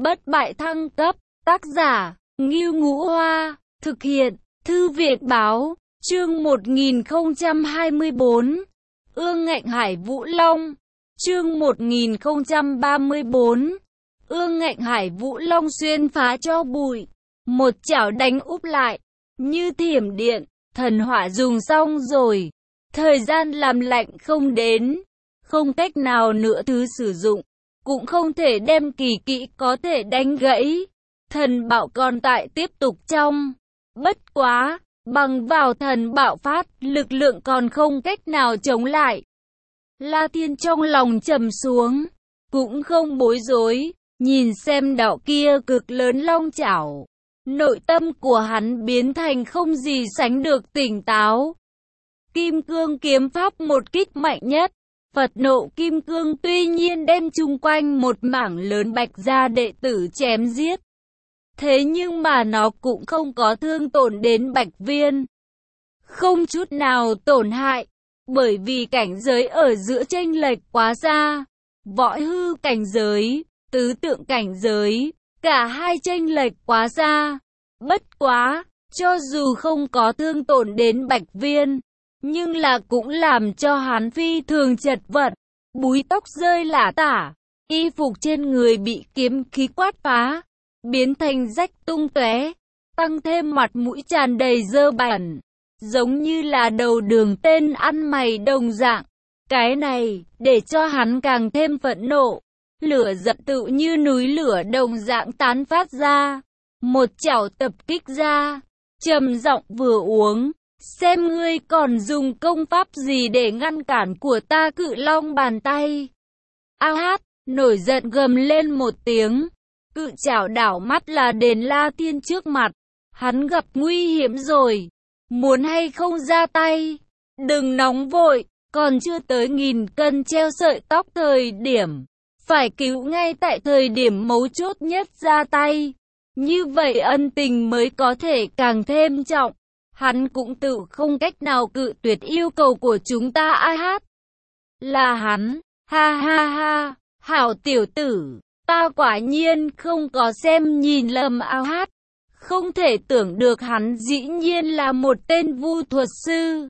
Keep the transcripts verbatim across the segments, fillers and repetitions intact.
Bất bại thăng cấp, tác giả, Ngưu Ngũ Hoa, thực hiện, Thư viện báo, chương một nghìn không trăm hai mươi bốn, Ương Ngạnh Hải Vũ Long, chương một nghìn không trăm ba mươi bốn, Ương Ngạnh Hải Vũ Long xuyên phá cho bụi, một chảo đánh úp lại, như thiểm điện, thần hỏa dùng xong rồi, thời gian làm lạnh không đến, không cách nào nữa thứ sử dụng, cũng không thể đem kỳ kỹ có thể đánh gãy, thần bảo còn tại tiếp tục trong, bất quá, bằng vào thần bạo phát, lực lượng còn không cách nào chống lại. La Thiên trong lòng trầm xuống, cũng không bối rối, nhìn xem đạo kia cực lớn long chảo. Nội tâm của hắn biến thành không gì sánh được tỉnh táo. Kim cương kiếm pháp một kích mạnh nhất, Phật nộ kim cương tuy nhiên đem chung quanh một mảng lớn Bạch gia đệ tử chém giết. Thế nhưng mà nó cũng không có thương tổn đến Bạch Viên. Không chút nào tổn hại, bởi vì cảnh giới ở giữa chênh lệch quá xa. Võ hư cảnh giới, tứ tượng cảnh giới, cả hai chênh lệch quá xa. Bất quá, cho dù không có thương tổn đến Bạch Viên, nhưng là cũng làm cho hắn phi thường chật vật, búi tóc rơi lả tả, y phục trên người bị kiếm khí quát phá, biến thành rách tung tóe, tăng thêm mặt mũi tràn đầy dơ bẩn, giống như là đầu đường tên ăn mày đồng dạng. Cái này, để cho hắn càng thêm phẫn nộ, lửa giận tự như núi lửa đồng dạng tán phát ra, một chảo tập kích ra, trầm giọng vừa uống, xem ngươi còn dùng công pháp gì để ngăn cản của ta cự long bàn tay. A hát, nổi giận gầm lên một tiếng, cự chảo đảo mắt là đến La Thiên trước mặt, hắn gặp nguy hiểm rồi, muốn hay không ra tay, đừng nóng vội, còn chưa tới nghìn cân treo sợi tóc thời điểm, phải cứu ngay tại thời điểm mấu chốt nhất ra tay, như vậy ân tình mới có thể càng thêm trọng. Hắn cũng tự không cách nào cự tuyệt yêu cầu của chúng ta. A hát là hắn, ha ha ha, hảo tiểu tử, ta quả nhiên không có xem nhìn lầm. A hát không thể tưởng được hắn dĩ nhiên là một tên vu thuật sư.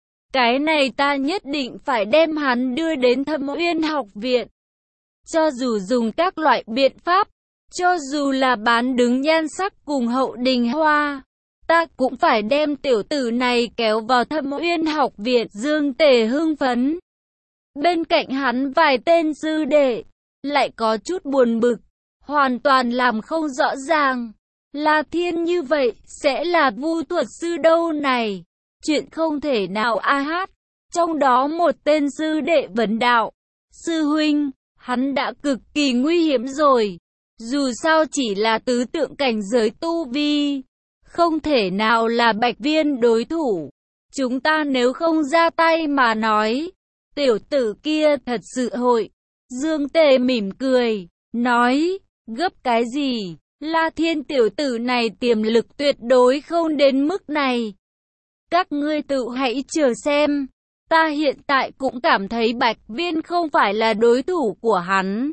Cái này ta nhất định phải đem hắn đưa đến Thâm Uyên học viện. Cho dù dùng các loại biện pháp, cho dù là bán đứng nhan sắc cùng Hậu Đình Hoa, ta cũng phải đem tiểu tử này kéo vào Thâm Uyên học viện. Dương Tề hưng phấn. Bên cạnh hắn vài tên sư đệ, lại có chút buồn bực, hoàn toàn làm không rõ ràng. La Thiên như vậy, sẽ là vu thuật sư đâu này? Chuyện không thể nào. A hát. Trong đó một tên sư đệ vấn đạo. Sư huynh, hắn đã cực kỳ nguy hiểm rồi. Dù sao chỉ là tứ tượng cảnh giới tu vi, không thể nào là Bạch Viên đối thủ. Chúng ta nếu không ra tay mà nói, tiểu tử kia thật sự hội. Dương Tề mỉm cười, nói, gấp cái gì? La Thiên tiểu tử này tiềm lực tuyệt đối không đến mức này. Các ngươi tự hãy chờ xem. Ta hiện tại cũng cảm thấy Bạch Viên không phải là đối thủ của hắn.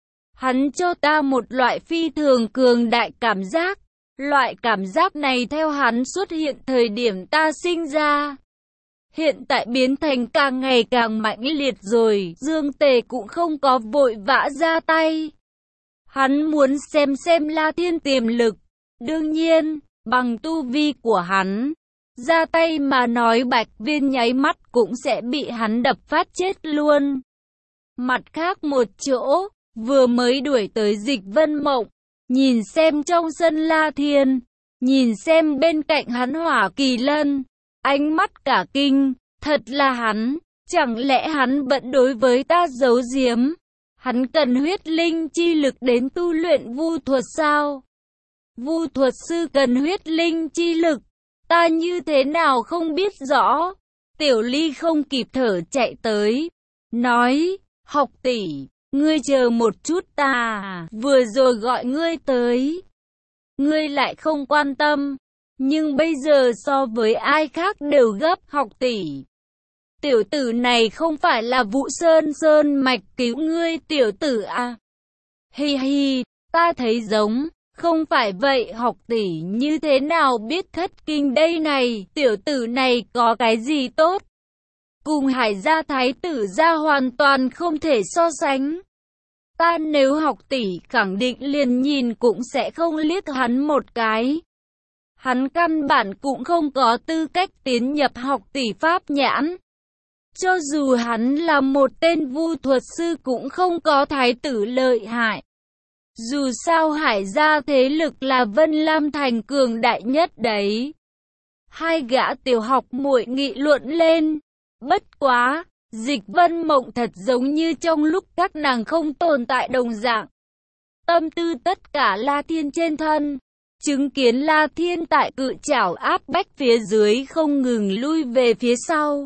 Hắn cho ta một loại phi thường cường đại cảm giác. Loại cảm giác này theo hắn xuất hiện thời điểm ta sinh ra, hiện tại biến thành càng ngày càng mãnh liệt rồi. Dương Tề cũng không có vội vã ra tay. Hắn muốn xem xem La Thiên tiềm lực. Đương nhiên, bằng tu vi của hắn, ra tay mà nói Bạch Viên nháy mắt cũng sẽ bị hắn đập phát chết luôn. Mặt khác một chỗ, vừa mới đuổi tới Dịch Vân Mộng, nhìn xem trong sân La Thiên, nhìn xem bên cạnh hắn Hỏa Kỳ Lân, ánh mắt cả kinh, thật là hắn, chẳng lẽ hắn vẫn đối với ta giấu giếm? Hắn cần huyết linh chi lực đến tu luyện vu thuật sao? Vu thuật sư cần huyết linh chi lực, ta như thế nào không biết rõ? Tiểu Ly không kịp thở chạy tới, nói, học tỷ, ngươi chờ một chút, ta vừa rồi gọi ngươi tới, ngươi lại không quan tâm, nhưng bây giờ so với ai khác đều gấp. Học tỷ, tiểu tử này không phải là Vũ Sơn Sơn mạch cứu ngươi tiểu tử à? Hi hi, Ta thấy giống, không phải vậy học tỷ như thế nào biết thất kinh đây này, tiểu tử này có cái gì tốt? Cùng Hải gia thái tử gia hoàn toàn không thể so sánh. Ta nếu học tỷ khẳng định liền nhìn cũng sẽ không liếc hắn một cái. Hắn căn bản cũng không có tư cách tiến nhập học tỷ pháp nhãn. Cho dù hắn là một tên vu thuật sư cũng không có thái tử lợi hại. Dù sao Hải gia thế lực là Vân Lam Thành cường đại nhất đấy. Hai gã tiểu học muội nghị luận lên. Bất quá, Dịch Vân Mộng thật giống như trong lúc các nàng không tồn tại đồng dạng. Tâm tư tất cả La Thiên trên thân. Chứng kiến La Thiên tại cự chảo áp bách phía dưới không ngừng lui về phía sau.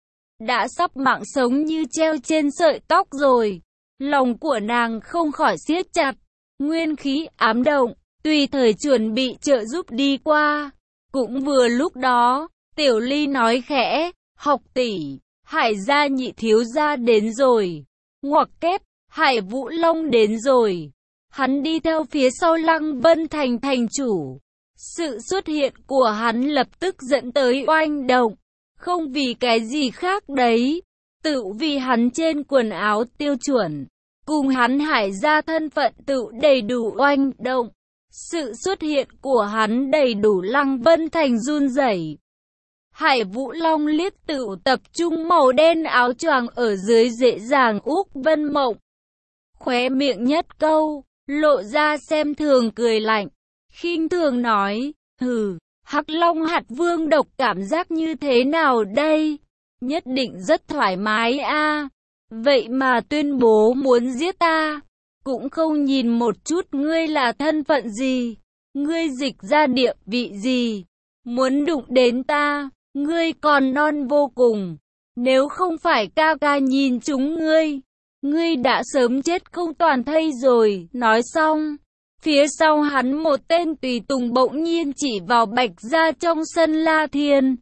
Đã sắp mạng sống như treo trên sợi tóc rồi. Lòng của nàng không khỏi siết chặt. Nguyên khí ám động, tùy thời chuẩn bị trợ giúp đi qua. Cũng vừa lúc đó, Tiểu Ly nói khẽ, học tỷ, Hải gia nhị thiếu gia đến rồi. Ngoặc kép, Hải Vũ Long đến rồi. Hắn đi theo phía sau Lăng Vân Thành thành chủ. Sự xuất hiện của hắn lập tức dẫn tới oanh động. Không vì cái gì khác đấy. Tự vì hắn trên quần áo tiêu chuẩn. Cùng hắn Hải gia thân phận tự đầy đủ oanh động. Sự xuất hiện của hắn đầy đủ Lăng Vân Thành run rẩy. Hải Vũ Long liếc tự tập trung màu đen áo choàng ở dưới dễ dàng úp Vân Mộng. Khóe miệng nhất câu, lộ ra xem thường cười lạnh. Khinh thường nói, hừ, Hắc Long hạt vương độc cảm giác như thế nào đây? Nhất định rất thoải mái a. Vậy mà tuyên bố muốn giết ta, cũng không nhìn một chút ngươi là thân phận gì, ngươi Dịch ra địa vị gì, muốn đụng đến ta, ngươi còn non vô cùng, nếu không phải ca ca nhìn chúng ngươi, ngươi đã sớm chết không toàn thây rồi. Nói xong, phía sau hắn một tên tùy tùng bỗng nhiên chỉ vào Bạch gia trong sân La Thiên,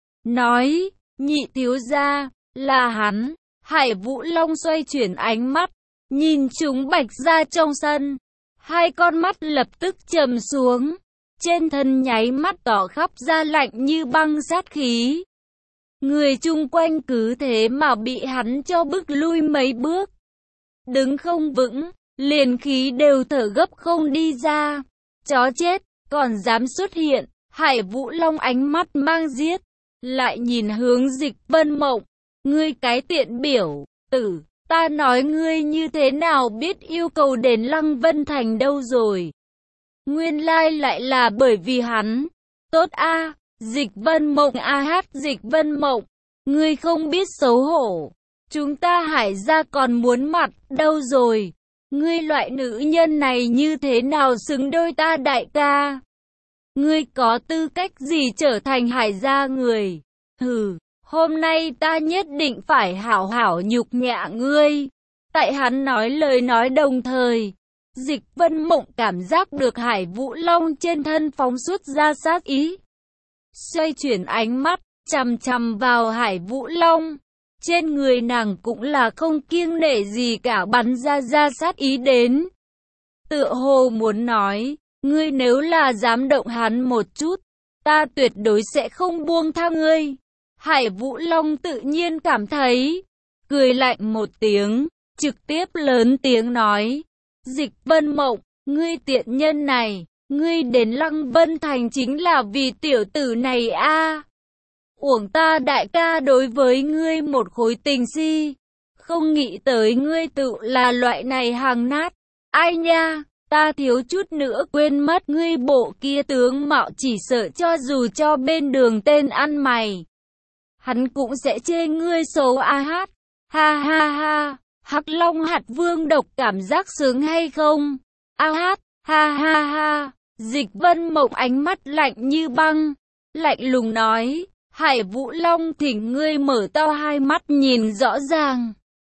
nói, nhị thiếu gia, là hắn. Hải Vũ Long xoay chuyển ánh mắt, nhìn chúng Bạch gia trong sân. Hai con mắt lập tức trầm xuống, trên thân nháy mắt tỏ khắp da lạnh như băng sát khí. Người chung quanh cứ thế mà bị hắn cho bức lui mấy bước. Đứng không vững, liền khí đều thở gấp không đi ra. Chó chết, còn dám xuất hiện. Hải Vũ Long ánh mắt mang giết, lại nhìn hướng Dịch Vân Mộng. Ngươi cái tiện biểu tử, ta nói ngươi như thế nào biết yêu cầu đến Lăng Vân Thành đâu rồi. Nguyên lai lại là bởi vì hắn. Tốt a, Dịch Vân Mộng a hát Dịch Vân Mộng, ngươi không biết xấu hổ. Chúng ta Hải gia còn muốn mặt đâu rồi. Ngươi loại nữ nhân này như thế nào xứng đôi ta đại ca. Ngươi có tư cách gì trở thành Hải gia người? Hừ. Hôm nay ta nhất định phải hảo hảo nhục nhã ngươi. Tại hắn nói lời nói đồng thời, Dịch Vân Mộng cảm giác được Hải Vũ Long trên thân phóng xuất ra sát ý. Xoay chuyển ánh mắt, chằm chằm vào Hải Vũ Long. Trên người nàng cũng là không kiêng nể gì cả bắn ra ra sát ý đến. Tựa hồ muốn nói, ngươi nếu là dám động hắn một chút, ta tuyệt đối sẽ không buông tha ngươi. Hải Vũ Long tự nhiên cảm thấy, cười lạnh một tiếng, trực tiếp lớn tiếng nói, Dịch Vân Mộng, ngươi tiện nhân này, ngươi đến Lăng Vân Thành chính là vì tiểu tử này a. À. Uổng ta đại ca đối với ngươi một khối tình si, không nghĩ tới ngươi tự là loại này hàng nát. Ai nha, ta thiếu chút nữa quên mất ngươi bộ kia tướng mạo chỉ sợ cho dù cho bên đường tên ăn mày. Hắn cũng sẽ chê ngươi xấu a hát. Ha ha ha, Hắc Long hạt vương độc cảm giác sướng hay không? A hát, ha ha ha. Dịch Vân Mộng ánh mắt lạnh như băng, lạnh lùng nói, Hải Vũ Long thỉnh ngươi mở to hai mắt nhìn rõ ràng.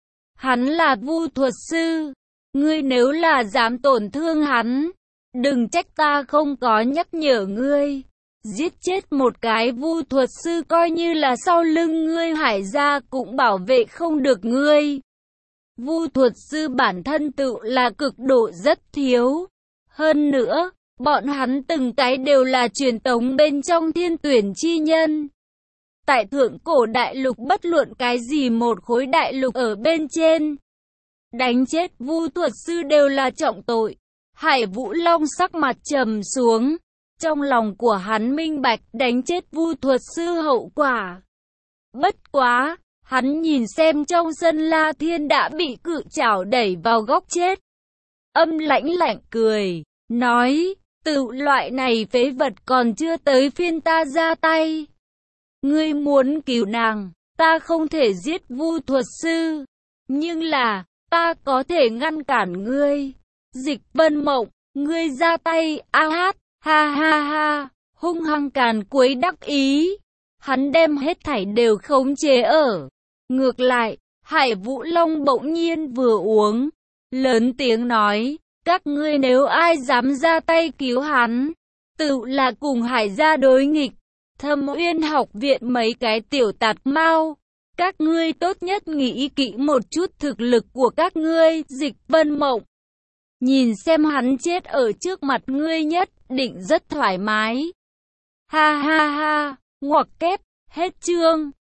Hắn là vu thuật sư, ngươi nếu là dám tổn thương hắn, đừng trách ta không có nhắc nhở ngươi. Giết chết một cái vu thuật sư coi như là sau lưng ngươi Hải gia cũng bảo vệ không được ngươi. Vu thuật sư bản thân tự là cực độ rất thiếu, Hơn nữa, bọn hắn từng cái đều là truyền tống bên trong thiên tuyển chi nhân. Tại thượng cổ đại lục bất luận cái gì một khối đại lục ở bên trên, đánh chết vu thuật sư đều là trọng tội. Hải Vũ Long sắc mặt trầm xuống. Trong lòng của hắn minh bạch đánh chết vu thuật sư hậu quả. Bất quá, hắn nhìn xem trong sân La Thiên đã bị cự chảo đẩy vào góc chết. Âm lãnh lạnh cười, nói, tự loại này phế vật còn chưa tới phiên ta ra tay. Ngươi muốn cứu nàng, ta không thể giết vu thuật sư. Nhưng là, ta có thể ngăn cản ngươi. Dịch Vân Mộng, ngươi ra tay, a hát, ha ha ha, hung hăng càn quấy đắc ý. Hắn đem hết thảy đều khống chế ở. Ngược lại, Hải Vũ Long bỗng nhiên vừa uống, lớn tiếng nói, các ngươi nếu ai dám ra tay cứu hắn, tự là cùng Hải gia đối nghịch. Thâm Uyên học viện mấy cái tiểu tạt mau, các ngươi tốt nhất nghĩ kỹ một chút thực lực của các ngươi. Dịch Vân Mộng, nhìn xem hắn chết ở trước mặt ngươi nhất định rất thoải mái. Ha ha ha, ngoặc kép, hết chương.